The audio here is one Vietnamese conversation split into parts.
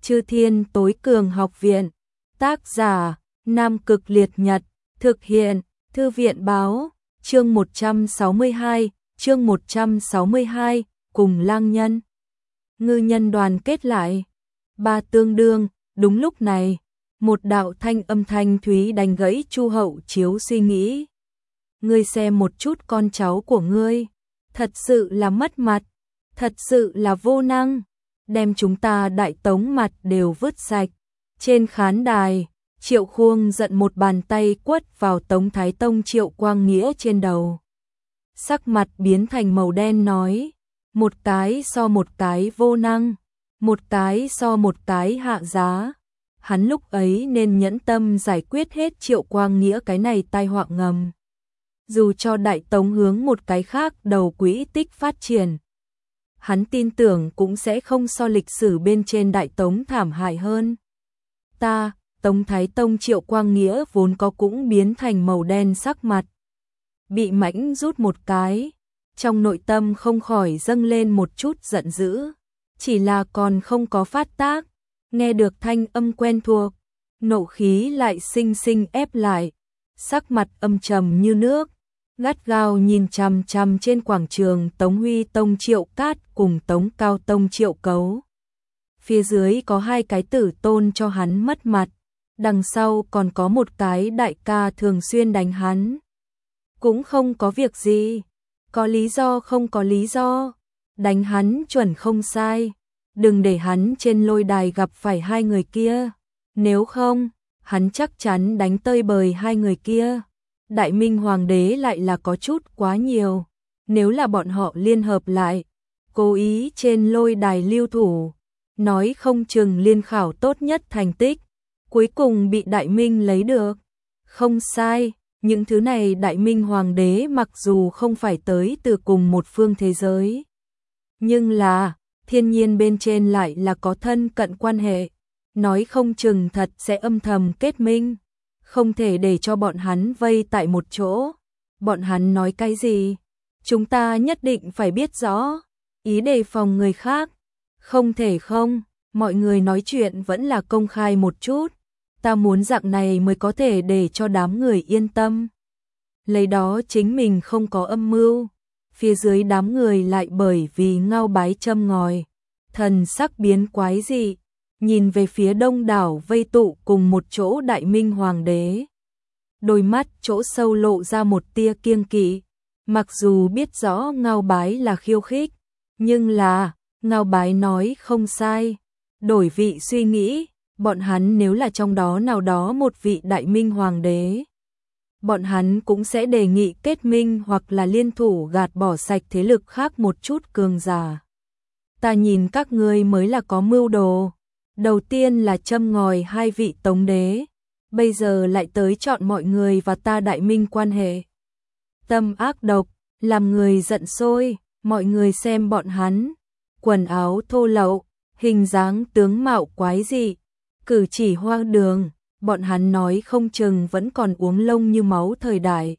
Chư Thiên Tối Cường Học Viện. Tác giả: Nam Cực Liệt Nhật. Thực hiện: Thư viện báo. Chương 162, cùng lang nhân. Ngư nhân đoàn kết lại. Ba tương đương. Đúng lúc này, một đạo âm thanh thúy đánh gãy Chu Hậu Chiếu suy nghĩ. Ngươi xem một chút con cháu của ngươi, thật sự là mất mặt, thật sự là vô năng, đem chúng ta Đại Tống mặt đều vứt sạch. Trên khán đài, Triệu Khuông giận một bàn tay quất vào Tống Thái Tông Triệu Quang Nghĩa trên đầu. Sắc mặt biến thành màu đen nói, một cái so một cái vô năng, một cái so một cái hạ giá. Hắn lúc ấy nên nhẫn tâm giải quyết hết Triệu Quang Nghĩa cái này tai họa ngầm. Dù cho Đại Tống hướng một cái khác đầu quỹ tích phát triển, hắn tin tưởng cũng sẽ không so lịch sử bên trên Đại Tống thảm hại hơn. Tống Thái Tông Triệu Quang Nghĩa vốn có cũng biến thành màu đen sắc mặt. Bị mãnh rút một cái, trong nội tâm không khỏi dâng lên một chút giận dữ. Chỉ là còn không có phát tác, nghe được thanh âm quen thuộc, nộ khí lại sinh sinh ép lại. Sắc mặt âm trầm như nước, gắt gao nhìn chằm chằm trên quảng trường Tống Huy Tông Triệu Cát cùng Tống Cao Tông Triệu Cấu. Phía dưới có hai cái tử tôn cho hắn mất mặt, đằng sau còn có một cái đại ca thường xuyên đánh hắn. Cũng không có việc gì, có lý do không có lý do, đánh hắn chuẩn không sai, đừng để hắn trên lôi đài gặp phải hai người kia, nếu không, hắn chắc chắn đánh tơi bời hai người kia. Đại Minh Hoàng đế lại là có chút quá nhiều, nếu là bọn họ liên hợp lại, cố ý trên lôi đài lưu thủ, nói không chừng liên khảo tốt nhất thành tích, cuối cùng bị Đại Minh lấy được. Không sai, những thứ này Đại Minh Hoàng đế mặc dù không phải tới từ cùng một phương thế giới, nhưng là thiên nhiên bên trên lại là có thân cận quan hệ, nói không chừng thật sẽ âm thầm kết minh, không thể để cho bọn hắn vây tại một chỗ. Bọn hắn nói cái gì? Chúng ta nhất định phải biết rõ, ý đề phòng người khác. Không thể không, mọi người nói chuyện vẫn là công khai một chút. Ta muốn dạng này mới có thể để cho đám người yên tâm. Lấy đó chính mình không có âm mưu. Phía dưới đám người lại bởi vì Ngao Bái châm ngòi, thần sắc biến quái dị, nhìn về phía đông đảo vây tụ cùng một chỗ Đại Minh Hoàng đế. Đôi mắt chỗ sâu lộ ra một tia kiêng kỵ, mặc dù biết rõ Ngao Bái là khiêu khích, nhưng là, Ngao Bái nói không sai. Đổi vị suy nghĩ, bọn hắn nếu là trong đó nào đó một vị Đại Minh Hoàng đế, bọn hắn cũng sẽ đề nghị kết minh hoặc là liên thủ gạt bỏ sạch thế lực khác một chút cường giả. Ta nhìn các ngươi mới là có mưu đồ. Đầu tiên là châm ngòi hai vị Tống đế, bây giờ lại tới chọn mọi người và ta Đại Minh quan hệ. Tâm ác độc, làm người giận sôi, mọi người xem bọn hắn, quần áo thô lậu, hình dáng tướng mạo quái dị, cử chỉ hoang đường, bọn hắn nói không chừng vẫn còn uống lông như máu thời đại.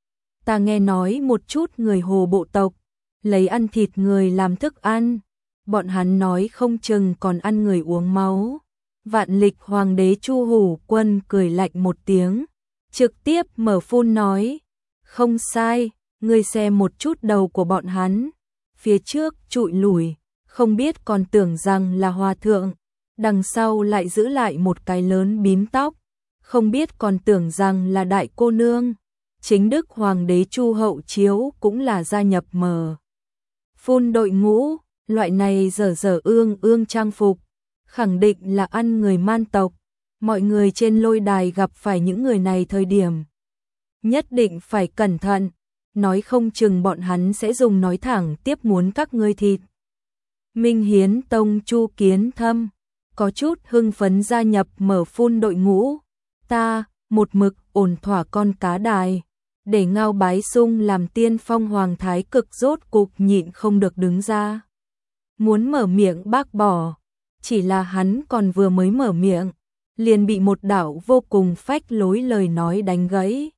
Ta nghe nói một chút người Hồ bộ tộc, lấy ăn thịt người làm thức ăn. Bọn hắn nói không chừng còn ăn người uống máu. Vạn lịch Hoàng đế Chu Hủ Quân cười lạnh một tiếng, trực tiếp mở phun nói, không sai, ngươi xem một chút đầu của bọn hắn, phía trước trụi lủi, không biết còn tưởng rằng là hòa thượng, đằng sau lại giữ lại một cái lớn bím tóc, không biết còn tưởng rằng là đại cô nương. Chính đức Hoàng đế Chu Hậu Chiếu cũng là gia nhập mờ phun đội ngũ. Loại này dở dở ương ương trang phục, khẳng định là ăn người man tộc. Mọi người trên lôi đài gặp phải những người này thời điểm, nhất định phải cẩn thận, nói không chừng bọn hắn sẽ dùng nói thẳng tiếp muốn các ngươi thịt. Minh Hiến Tông Chu Kiến Thâm có chút hưng phấn gia nhập mở phun đội ngũ. Ta, một mực ổn thỏa con cá đài, để Ngao Bái Sung làm tiên phong hoàng thái cực rốt cục nhịn không được đứng ra. Muốn mở miệng bác bỏ, chỉ là hắn còn vừa mới mở miệng, liền bị một đạo vô cùng phách lối lời nói đánh gãy.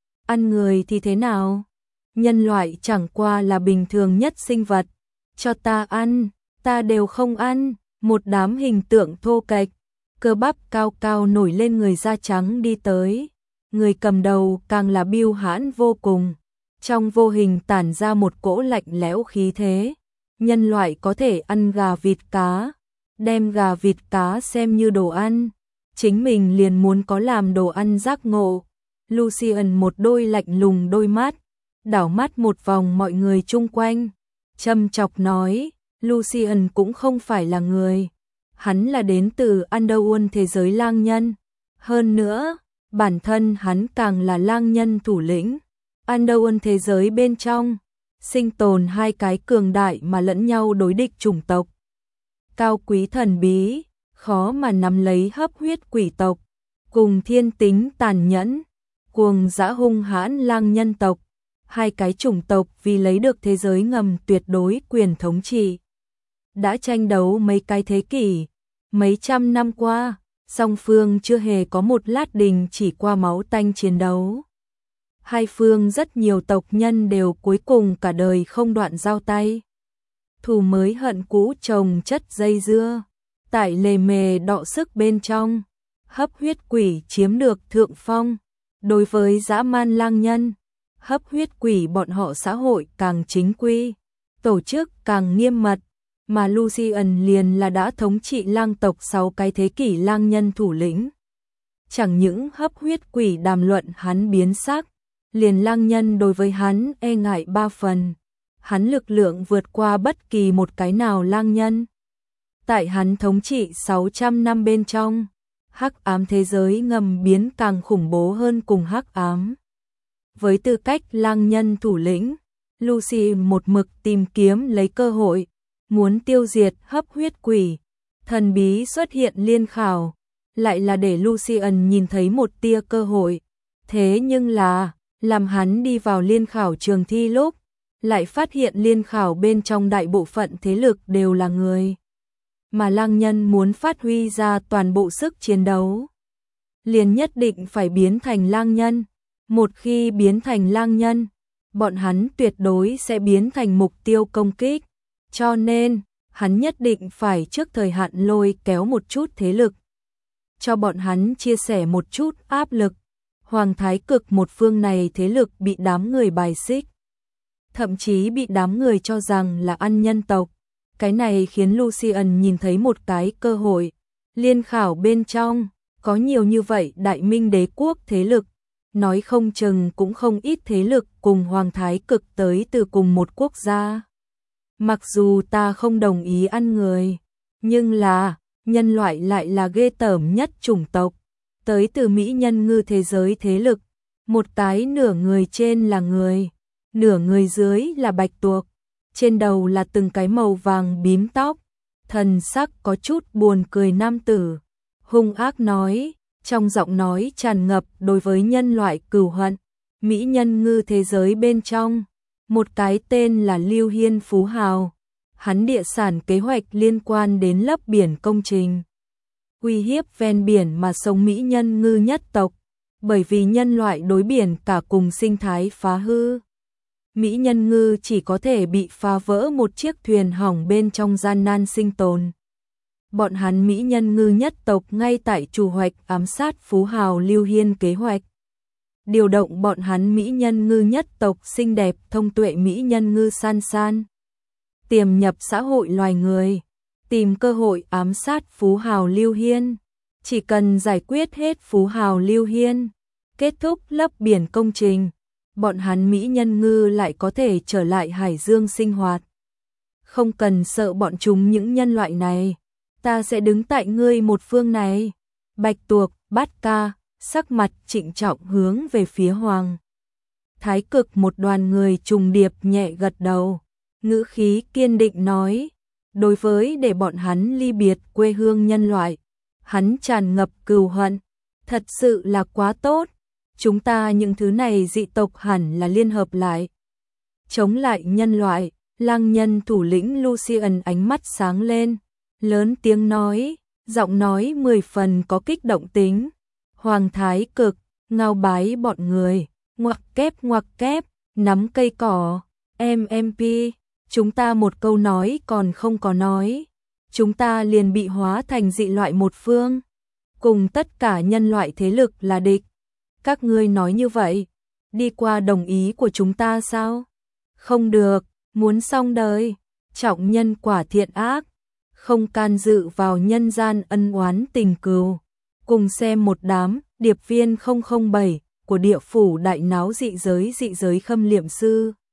Ăn người thì thế nào? Nhân loại chẳng qua là bình thường nhất sinh vật, cho ta ăn, ta đều không ăn, một đám hình tượng thô kệch, cơ bắp cao cao nổi lên người da trắng đi tới. Người cầm đầu càng là bưu hãn vô cùng, trong vô hình tản ra một cỗ lạnh lẽo khí thế. Nhân loại có thể ăn gà vịt cá, đem gà vịt cá xem như đồ ăn, chính mình liền muốn có làm đồ ăn giác ngộ. Lucian một đôi lạnh lùng đôi mắt, đảo mắt một vòng mọi người chung quanh, châm chọc nói, Lucian cũng không phải là người, hắn là đến từ Underworld thế giới lang nhân, hơn nữa, bản thân hắn càng là lang nhân thủ lĩnh. Underworld thế giới bên trong, sinh tồn hai cái cường đại mà lẫn nhau đối địch chủng tộc. Cao quý thần bí, khó mà nắm lấy hấp huyết quỷ tộc, cùng thiên tính tàn nhẫn, cuồng dã hung hãn lang nhân tộc. Hai cái chủng tộc vì lấy được thế giới ngầm tuyệt đối quyền thống trị. Đã tranh đấu mấy cái thế kỷ, mấy trăm năm qua, song phương chưa hề có một lát đình chỉ qua máu tanh chiến đấu. Hai phương rất nhiều tộc nhân đều cuối cùng cả đời không đoạn giao tay. Thù mới hận cũ chồng chất dây dưa, tại lề mề đọ sức bên trong, hấp huyết quỷ chiếm được thượng phong. Đối với dã man lang nhân, hấp huyết quỷ bọn họ xã hội càng chính quy, tổ chức càng nghiêm mật, mà Lucian liền là đã thống trị lang tộc 6 cái thế kỷ lang nhân thủ lĩnh. Chẳng những hấp huyết quỷ đàm luận hắn biến sắc, liền lang nhân đối với hắn e ngại 3 phần, hắn lực lượng vượt qua bất kỳ một cái nào lang nhân. Tại hắn thống trị 600 năm bên trong, hắc ám thế giới ngầm biến càng khủng bố hơn cùng hắc ám. Với tư cách lang nhân thủ lĩnh, Lucy một mực tìm kiếm lấy cơ hội, muốn tiêu diệt hấp huyết quỷ. Thần bí xuất hiện liên khảo, lại là để Lucian nhìn thấy một tia cơ hội. Thế nhưng là, làm hắn đi vào liên khảo trường thi lúc, lại phát hiện liên khảo bên trong đại bộ phận thế lực đều là người. Mà lang nhân muốn phát huy ra toàn bộ sức chiến đấu, liền nhất định phải biến thành lang nhân. Một khi biến thành lang nhân, bọn hắn tuyệt đối sẽ biến thành mục tiêu công kích. Cho nên, hắn nhất định phải trước thời hạn lôi kéo một chút thế lực, cho bọn hắn chia sẻ một chút áp lực. Hoàng Thái Cực một phương này thế lực bị đám người bài xích, thậm chí bị đám người cho rằng là ăn nhân tộc. Cái này khiến Lucian nhìn thấy một cái cơ hội. Liên khảo bên trong, có nhiều như vậy đại minh đế quốc thế lực, nói không chừng cũng không ít thế lực cùng Hoàng Thái Cực tới từ cùng một quốc gia. Mặc dù ta không đồng ý ăn người, nhưng là, nhân loại lại là ghê tởm nhất chủng tộc, tới từ Mỹ nhân ngư thế giới thế lực, một cái nửa người trên là người, nửa người dưới là bạch tuộc, trên đầu là từng cái màu vàng bím tóc, thần sắc có chút buồn cười nam tử, hung ác nói, trong giọng nói tràn ngập đối với nhân loại cừu hận. Mỹ nhân ngư thế giới bên trong, một cái tên là Lưu Hiên phú hào, hắn địa sản kế hoạch liên quan đến lấp biển công trình, uy hiếp ven biển mà sống Mỹ nhân ngư nhất tộc, bởi vì nhân loại đối biển cả cùng sinh thái phá hư. Mỹ nhân ngư chỉ có thể bị phá vỡ một chiếc thuyền hỏng bên trong gian nan sinh tồn. Bọn hắn Mỹ nhân ngư nhất tộc ngay tại chủ hoạch ám sát phú hào Lưu Hiên kế hoạch. Điều động bọn hắn Mỹ nhân ngư nhất tộc xinh đẹp thông tuệ Mỹ nhân ngư san san, tiềm nhập xã hội loài người, tìm cơ hội ám sát phú hào Lưu Hiên. Chỉ cần giải quyết hết phú hào Lưu Hiên, kết thúc lấp biển công trình, bọn hắn Mỹ nhân ngư lại có thể trở lại hải dương sinh hoạt. Không cần sợ bọn chúng những nhân loại này, ta sẽ đứng tại ngươi một phương này. Bạch tuộc, bát ca, sắc mặt trịnh trọng hướng về phía Hoàng Thái Cực một đoàn người trùng điệp nhẹ gật đầu, ngữ khí kiên định nói, đối với để bọn hắn ly biệt quê hương nhân loại, hắn tràn ngập cừu hận, thật sự là quá tốt, chúng ta những thứ này dị tộc hẳn là liên hợp lại, chống lại nhân loại. Lang nhân thủ lĩnh Lucian ánh mắt sáng lên, lớn tiếng nói, giọng nói 10 phần có kích động tính. Hoàng Thái Cực, ngao bái bọn người, ngoặc kép, nắm cây cỏ, MMP, chúng ta một câu nói còn không có nói. chúng ta liền bị hóa thành dị loại một phương, cùng tất cả nhân loại thế lực là địch. Các ngươi nói như vậy, đi qua đồng ý của chúng ta sao? Không được, muốn xong đời, trọng nhân quả thiện ác, không can dự vào nhân gian ân oán tình cừu. Cùng xem một đám điệp viên 007 của địa phủ đại náo dị giới khâm liệm sư.